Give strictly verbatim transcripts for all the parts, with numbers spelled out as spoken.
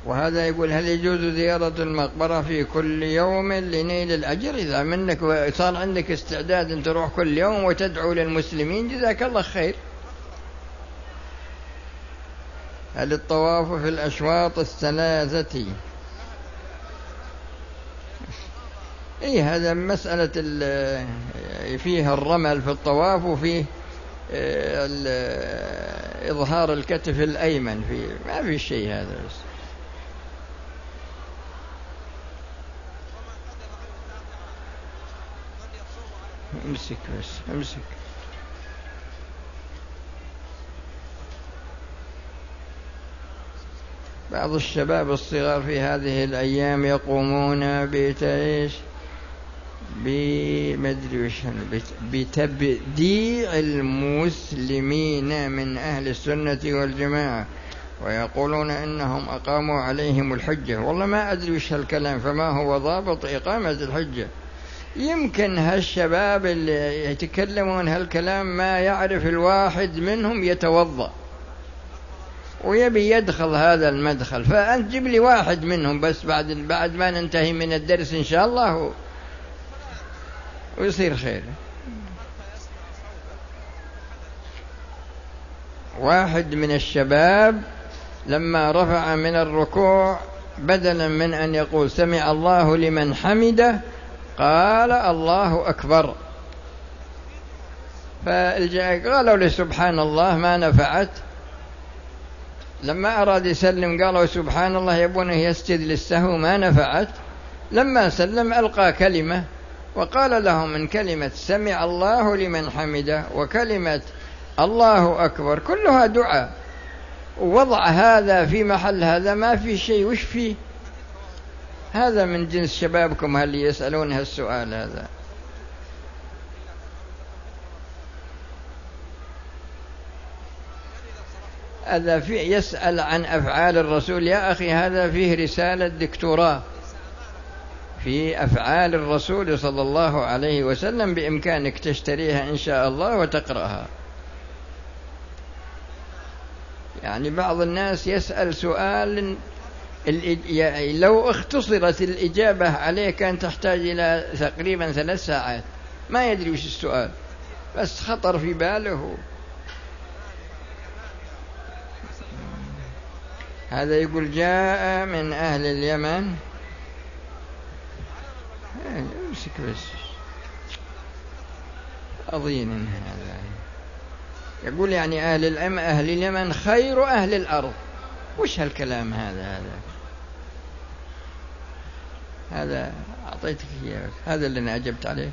وهذا يقول هل يجوز زيارة المقبرة في كل يوم لنيل الأجر؟ إذا منك صار عندك استعداد أن تروح كل يوم وتدعو للمسلمين جزاك الله خير. هل الطواف في الأشواط الثلاثة؟ إيه هذا مسألة فيه الرمل في الطواف وفيه إظهار الكتف الأيمن، في ما في شيء هذا. بس امسك بس امسك. بعض الشباب الصغار في هذه الأيام يقومون بتعيش بمدري بتبديع المسلمين من أهل السنة والجماعة، ويقولون إنهم أقاموا عليهم الحجة. والله ما أدري وش هالكلام، فما هو ضابط إقامة الحجة؟ يمكن هالشباب اللي يتكلمون هالكلام ما يعرف الواحد منهم يتوضأ ويبي يدخل هذا المدخل، فأنت جيب لي واحد منهم بس بعد بعد ما ننتهي من الدرس إن شاء الله ويصير خير. واحد من الشباب لما رفع من الركوع بدلا من أن يقول سمع الله لمن حمده قال الله أكبر، فقالوا له سبحان الله ما نفعت. لما أراد يسلم قالوا سبحان الله يبونه يسجد للسهو ما نفعت. لما سلم ألقى كلمة وقال لهم من كلمة سمع الله لمن حمده وكلمة الله أكبر كلها دعاء، ووضع هذا في محل هذا ما في شيء. وش فيه؟ هذا من جنس شبابكم هل يسألون هالسؤال هذا. هذا في يسأل عن أفعال الرسول. يا أخي هذا فيه رسالة دكتوراه في أفعال الرسول صلى الله عليه وسلم، بإمكانك تشتريها إن شاء الله وتقرأها. يعني بعض الناس يسأل سؤال لو اختصرت الإجابة عليه كان تحتاج إلى تقريبا ثلاث ساعات، ما يدري وش السؤال بس خطر في باله. هذا يقول جاء من أهل اليمن، امسك بس أظين هذا يقول يعني أهل اليمن أهل اليمن خير أهل الأرض. وش هالكلام هذا؟ هذا هذا أعطيتك إياه، هذا اللي أنا أجبت عليه.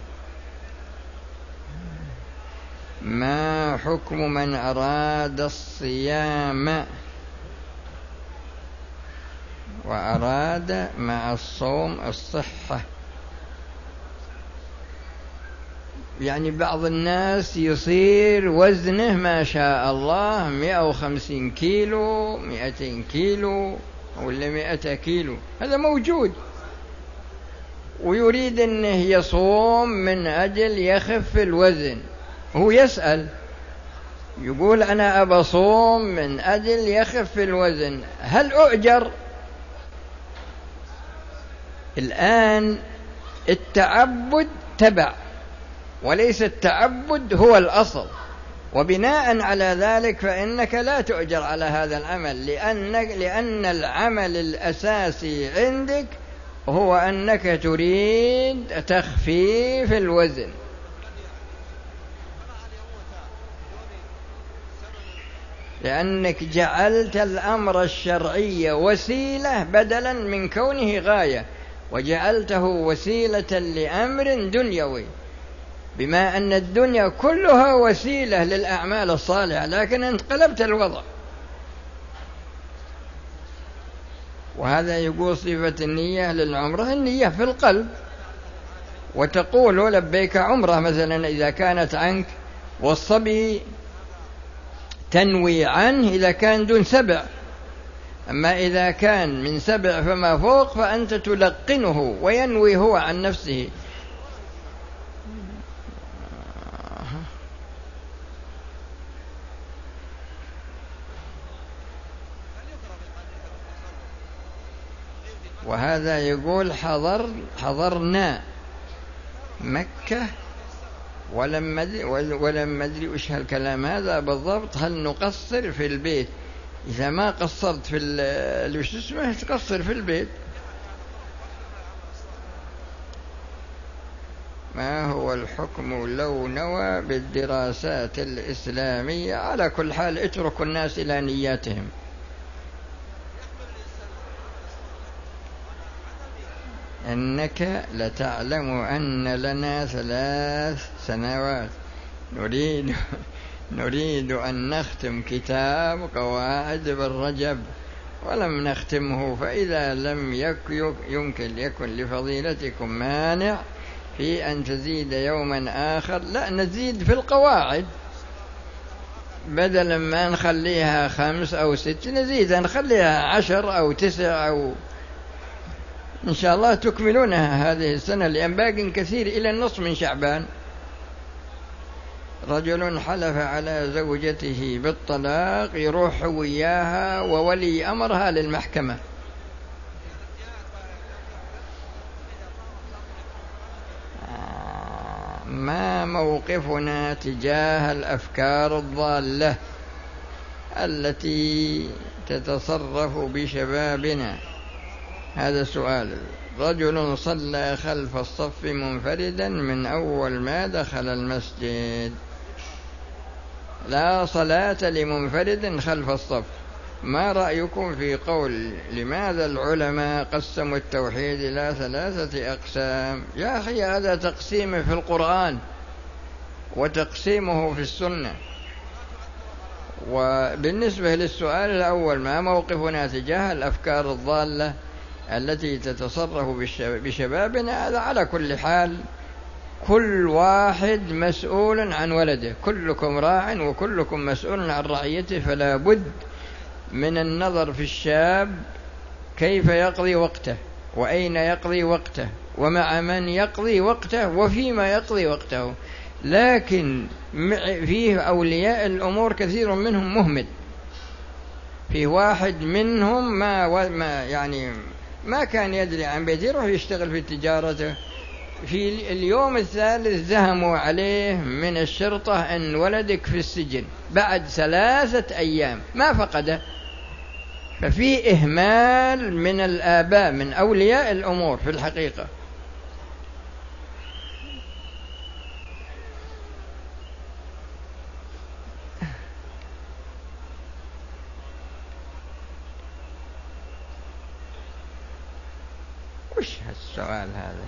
ما حكم من أراد الصيام وأراد مع الصوم الصحة؟ يعني بعض الناس يصير وزنه ما شاء الله مئة وخمسين كيلو مئتين كيلو ولا مئة كيلو، هذا موجود، ويريد أنه يصوم من أجل يخف الوزن. هو يسأل يقول أنا أبى صوم من أجل يخف الوزن، هل أؤجر؟ الآن التعبد تبع وليس التعبد هو الأصل، وبناء على ذلك فإنك لا تؤجر على هذا العمل، لأنك لأن العمل الأساسي عندك هو أنك تريد تخفيف الوزن. لأنك جعلت الأمر الشرعي وسيلة بدلا من كونه غاية، وجعلته وسيلة لأمر دنيوي، بما أن الدنيا كلها وسيلة للأعمال الصالحة، لكن أنت قلبت الوضع. وهذا يقول صفة النية للعمرة النية في القلب، وتقول لبيك عمرة مثلا إذا كانت عنك، والصبي تنوي عنه إذا كان دون سبع، أما إذا كان من سبع فما فوق فأنت تلقنه وينوي هو عن نفسه. وهذا يقول حضر حضرنا مكة ولم أدري ولم أدري وش هالكلام هذا بالضبط. هل نقصر في البيت؟ إذا ما قصرت في ال وش اسمه تقصر في البيت. ما هو الحكم لو نوى بالدراسات الإسلامية؟ على كل حال اتركوا الناس إلى نياتهم. إنك لتعلم أن لنا ثلاث سنوات نريد نريد أن نختم كتاب قواعد بالرجب ولم نختمه، فإذا لم يكن يمكن يكن لفضيلتكم مانع في أن تزيد يوما آخر. لا، نزيد في القواعد، بدلا ما نخليها خمس أو ست نزيد نخليها عشر أو تسع، أو إن شاء الله تكملونها هذه السنة، لأن باقي كثير إلى النصف من شعبان. رجل حلف على زوجته بالطلاق يروح وياها وولي أمرها للمحكمة. ما موقفنا تجاه الأفكار الضالة التي تتصرف بشبابنا؟ هذا سؤال. رجل صلى خلف الصف منفردا من أول ما دخل المسجد. لا صلاة لمنفرد خلف الصف. ما رأيكم في قول لماذا العلماء قسموا التوحيد إلى ثلاثة أقسام؟ يا أخي هذا تقسيمه في القرآن وتقسيمه في السنة. وبالنسبة للسؤال الأول، ما موقفنا تجاه الأفكار الضالة التي تتصرف بشبابنا؟ هذا على كل حال كل واحد مسؤول عن ولده، كلكم راع وكلكم مسؤول عن رعيته، فلا بد من النظر في الشاب كيف يقضي وقته، وأين يقضي وقته، ومع من يقضي وقته، وفيما يقضي وقته. لكن فيه أولياء الأمور كثير منهم مهمل. في واحد منهم ما, ما يعني ما كان يدري عن بيته، يروح يشتغل في تجارته. في اليوم الثالث زهموا عليه من الشرطة أن ولدك في السجن، بعد ثلاثة أيام ما فقده. ففي إهمال من الآباء، من أولياء الأمور في الحقيقة. وش هالسؤال هذا؟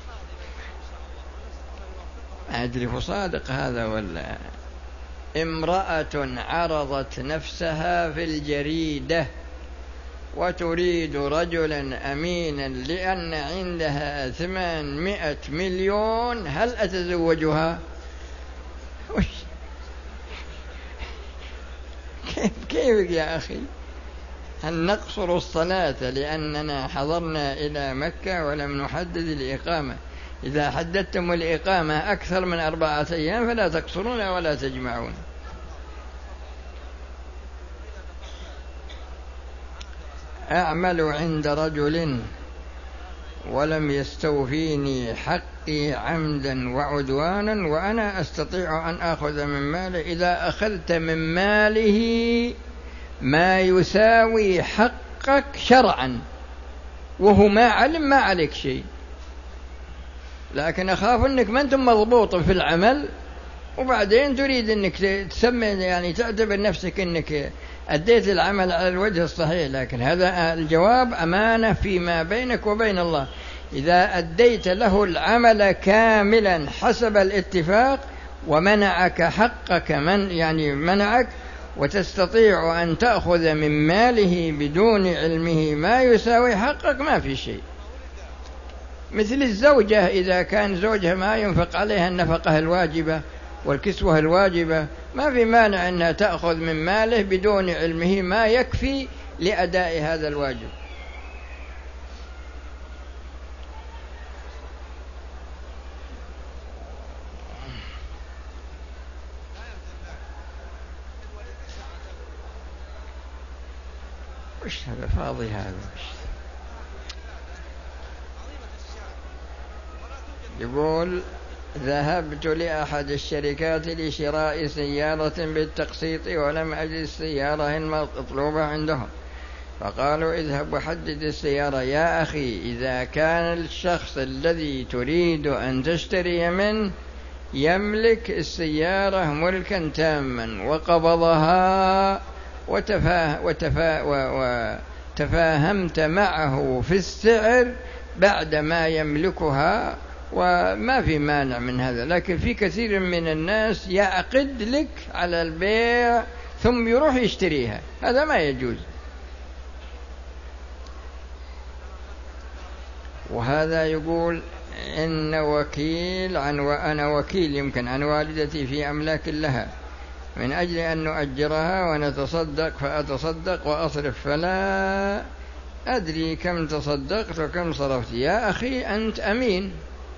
ما أدري هو صادق هذا ولا. امرأة عرضت نفسها في الجريدة وتريد رجلا أمينا لأن عندها ثمانمائة مليون، هل أتزوجها؟ وش كيف, كيف يا أخي؟ هل نقصر الصلاة لأننا حضرنا إلى مكة ولم نحدد الإقامة؟ إذا حددتم الإقامة أكثر من أربعة أيام فلا تقصرون ولا تجمعون. أعمل عند رجل ولم يستوفيني حقي عمدا وعدوانا وأنا أستطيع أن أخذ من ماله. إذا أخذت من ماله ما يساوي حقك شرعا وهو ما علم، ما عليك شيء. لكن أخاف أنك ما أنتم مضبوط في العمل وبعدين تريد أنك تسمي يعني تعتبر نفسك أنك أديت العمل على الوجه الصحيح. لكن هذا الجواب أمانة فيما بينك وبين الله. إذا أديت له العمل كاملا حسب الاتفاق ومنعك حقك، من يعني منعك، وتستطيع أن تأخذ من ماله بدون علمه ما يساوي حقك، ما في شيء. مثل الزوجة إذا كان زوجها ما ينفق عليها النفقة الواجبة والكسوة الواجبة، ما في مانع أنها تأخذ من ماله بدون علمه ما يكفي لأداء هذا الواجب. وش هذا فاضي هذا؟ يقول ذهبت لأحد الشركات لشراء سيارة بالتقسيط ولم أجد السيارة المطلوبة عندهم، فقالوا اذهب وحدد السيارة. يا أخي إذا كان الشخص الذي تريد أن تشتري منه يملك السيارة ملكا تاما وقبضها وتفا وتفا وتفاهمت معه في السعر بعد ما يملكها وما في مانع من هذا، لكن في كثير من الناس يعقد لك على البيع ثم يروح يشتريها، هذا ما يجوز. وهذا يقول إن وكيل عن وأنا وكيل يمكن عن والدتي في أملاك لها من أجل أن نؤجرها ونتصدق، فأتصدق وأصرف فلا أدري كم تصدقت وكم صرفت. يا أخي أنت أمين،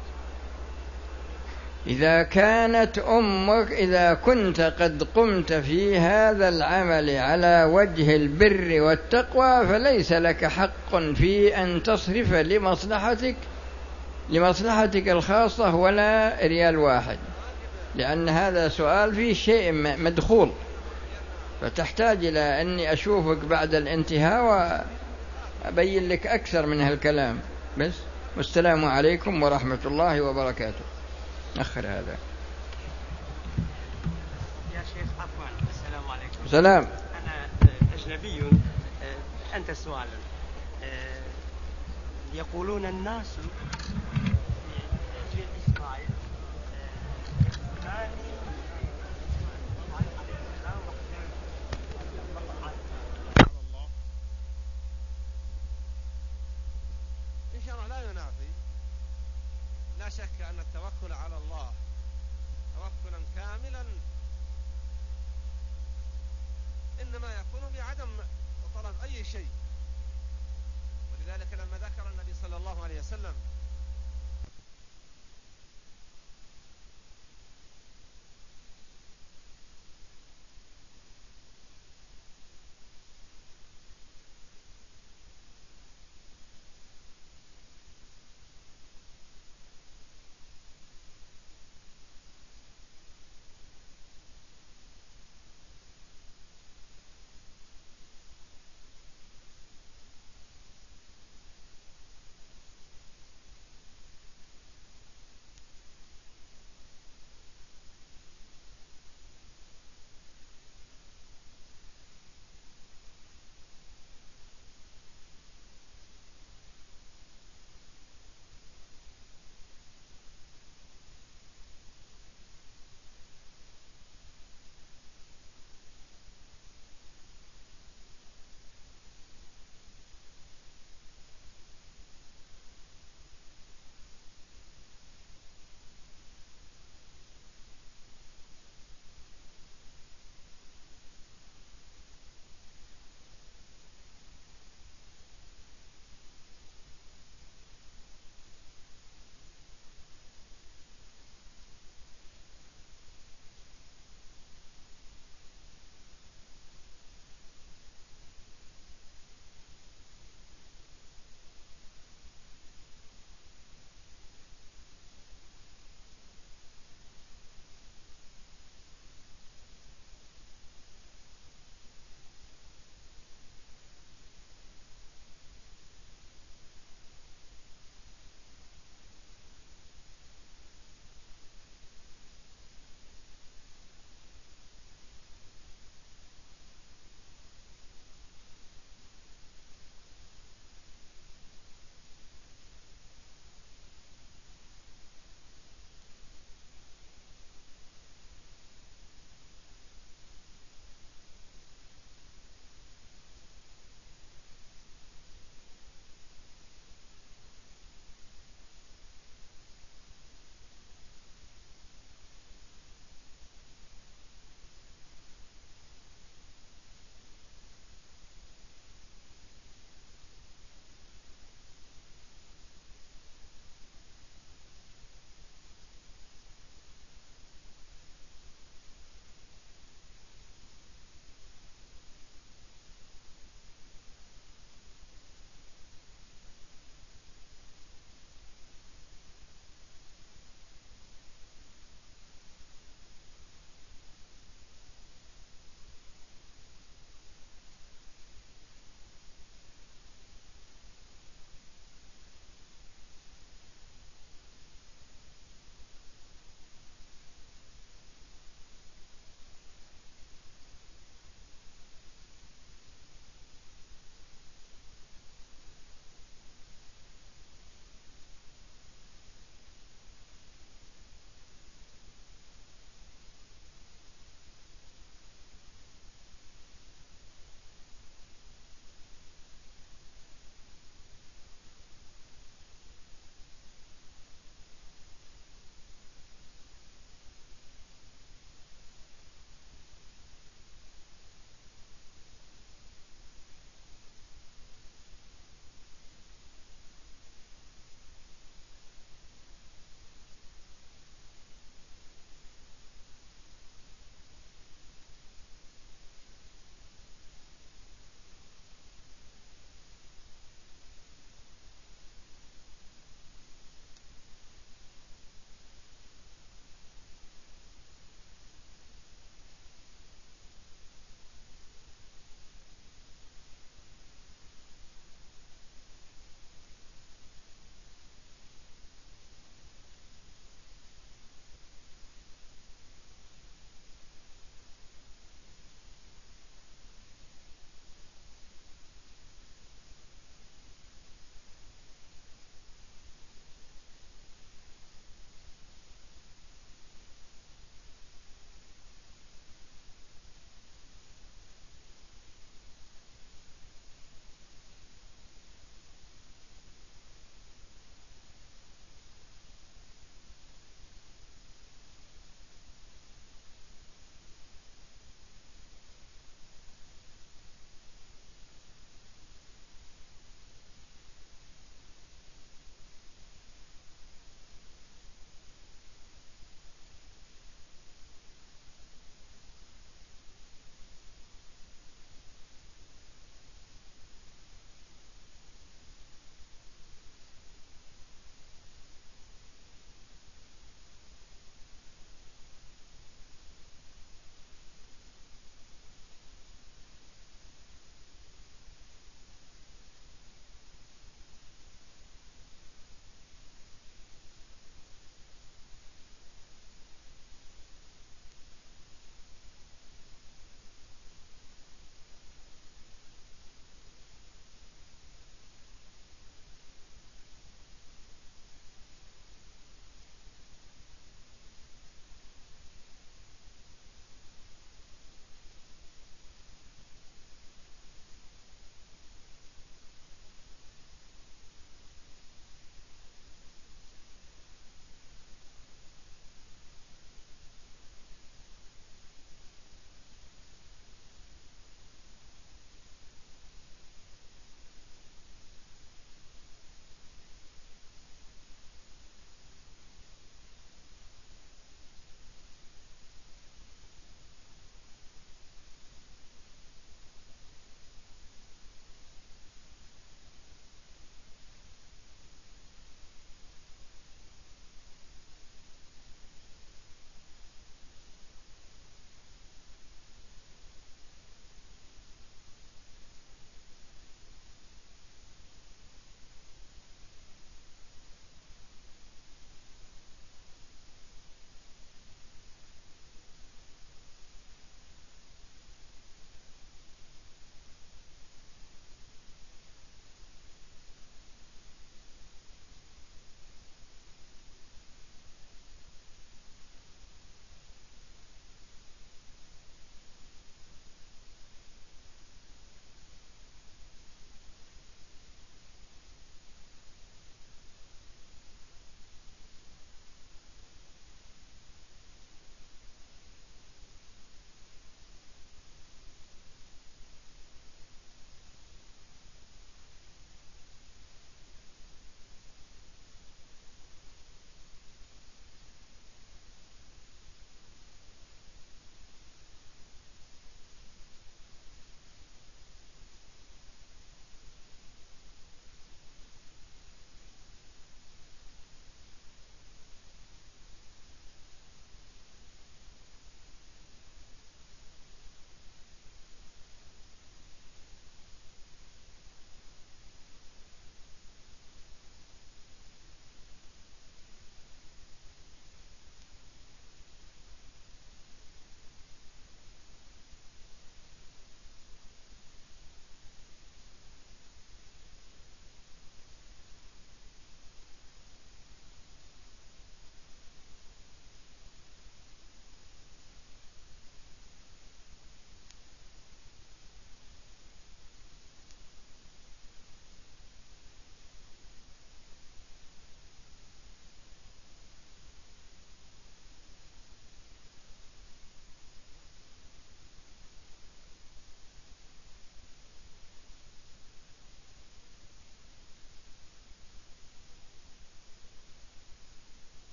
إذا كانت أمك إذا كنت قد قمت في هذا العمل على وجه البر والتقوى فليس لك حق في أن تصرف لمصلحتك لمصلحتك الخاصة ولا ريال واحد، لأن هذا سؤال فيه شيء مدخول، فتحتاج إلى أني أشوفك بعد الانتهاء وأبين لك أكثر من هالكلام بس. والسلام عليكم ورحمة الله وبركاته. أخر هذا يا شيخ عفوا. السلام عليكم. سلام. أنا أجنبي، أنت سؤال. يقولون الناس في إسرائيل إن شاء الله لا ينافي، لا شك أن التوكل على الله توكلا كاملا إنما يكون بعدم طلب أي شيء. ولذلك لما ذكر النبي صلى الله عليه وسلم